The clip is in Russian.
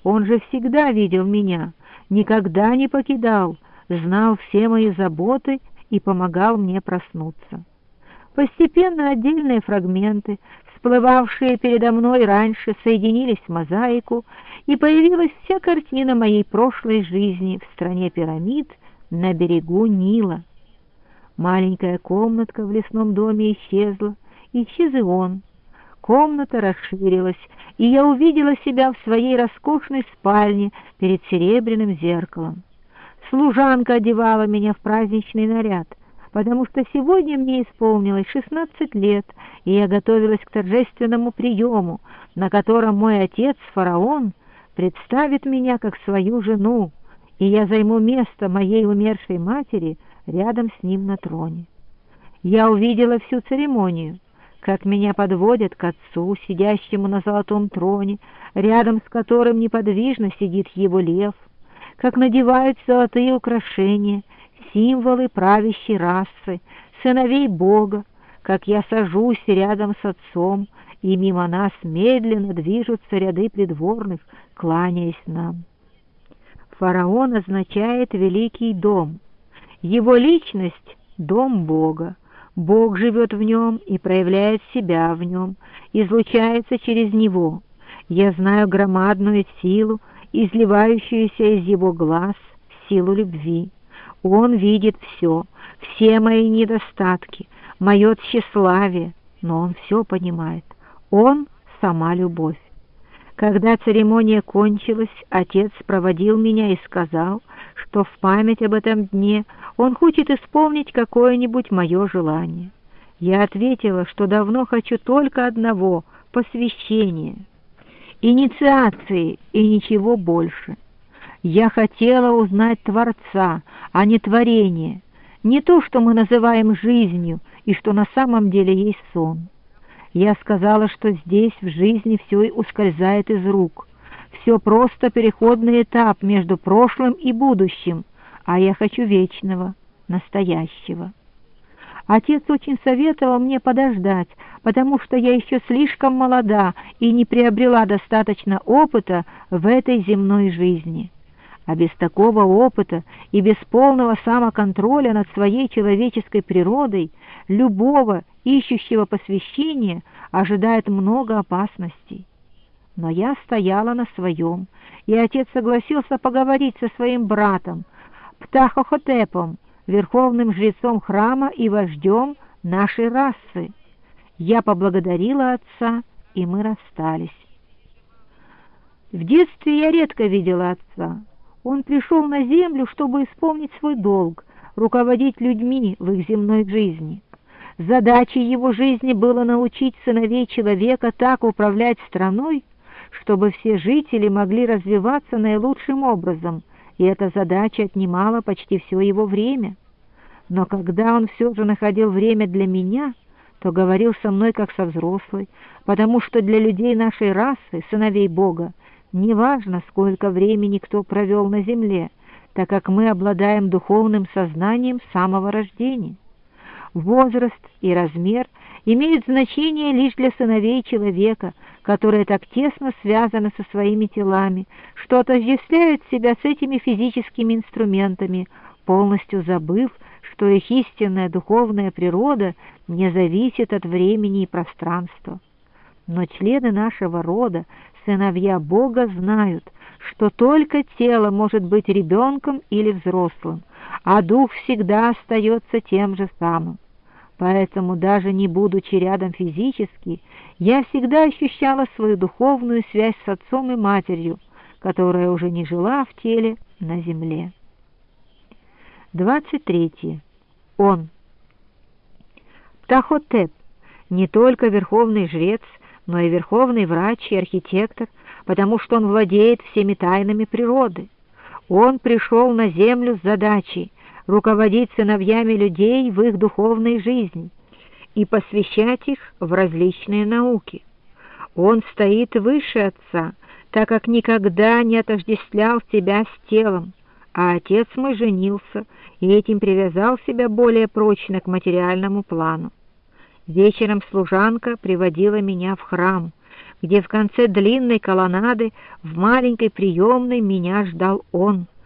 Он же всегда видел меня, никогда не покидал, знал все мои заботы и помогал мне проснуться. Постепенно отдельные фрагменты, всплывавшие передо мной раньше, соединились в мозаику, и появилась вся картина моей прошлой жизни в стране пирамид на берегу Нила. Маленькая комнатка в лесном доме исчезла, исчез и он. Комната расширилась, и я увидела себя в своей роскошной спальне перед серебряным зеркалом. Служанка одевала меня в праздничный наряд, потому что сегодня мне исполнилось 16 лет, и я готовилась к торжественному приему, на котором мой отец, фараон, представит меня как свою жену, и я займу место моей умершей матери рядом с ним на троне. Я увидела всю церемонию, как меня подводят к отцу, сидящему на золотом троне, рядом с которым неподвижно сидит его лев, как надевают золотые украшения, символы правящей расы, сыновей Бога, как я сажусь рядом с отцом, и мимо нас медленно движутся ряды придворных, кланяясь нам. Фараон означает «великий дом». Его личность — дом Бога. Бог живет в нем и проявляет себя в нем, излучается через него. Я знаю громадную силу, изливающуюся из его глаз, силу любви. Он видит все мои недостатки, мое тщеславие, но он все понимает. Он — сама любовь. Когда церемония кончилась, отец проводил меня и сказал, что в память об этом дне он хочет исполнить какое-нибудь мое желание. Я ответила, что давно хочу только одного — посвящения, инициации и ничего больше. Я хотела узнать Творца, а не творение, не то, что мы называем жизнью и что на самом деле есть сон. Я сказала, что здесь в жизни все ускользает из рук, все просто переходный этап между прошлым и будущим, а я хочу вечного, настоящего. Отец очень советовал мне подождать, потому что я еще слишком молода и не приобрела достаточно опыта в этой земной жизни. А без такого опыта и без полного самоконтроля над своей человеческой природой любого ищущего посвящения ожидает много опасностей. Но я стояла на своем, и отец согласился поговорить со своим братом, Птахохотепом, верховным жрецом храма и вождем нашей расы. Я поблагодарила отца, и мы расстались. В детстве я редко видела отца. Он пришел на землю, чтобы исполнить свой долг, руководить людьми в их земной жизни. Задачей его жизни было научить сыновей человека так управлять страной, чтобы все жители могли развиваться наилучшим образом, и эта задача отнимала почти все его время. Но когда он все же находил время для меня, то говорил со мной как со взрослой, потому что для людей нашей расы, сыновей Бога, неважно, сколько времени кто провел на земле, так как мы обладаем духовным сознанием с самого рождения. Возраст и размер имеют значение лишь для сыновей человека, которые так тесно связаны со своими телами, что отождествляют себя с этими физическими инструментами, полностью забыв, что их истинная духовная природа не зависит от времени и пространства. Но члены нашего рода, сыновья Бога, знают, что только тело может быть ребенком или взрослым, а дух всегда остается тем же самым. Поэтому, даже не будучи рядом физически, я всегда ощущала свою духовную связь с отцом и матерью, которая уже не жила в теле на земле. 23. Он. Птахотеп не только верховный жрец, но и верховный врач и архитектор, потому что он владеет всеми тайнами природы. Он пришел на землю с задачей руководить сыновьями людей в их духовной жизни и посвящать их в различные науки. Он стоит выше отца, так как никогда не отождествлял себя с телом, а отец мой женился и этим привязал себя более прочно к материальному плану. Вечером служанка приводила меня в храм, где в конце длинной колоннады в маленькой приемной меня ждал он.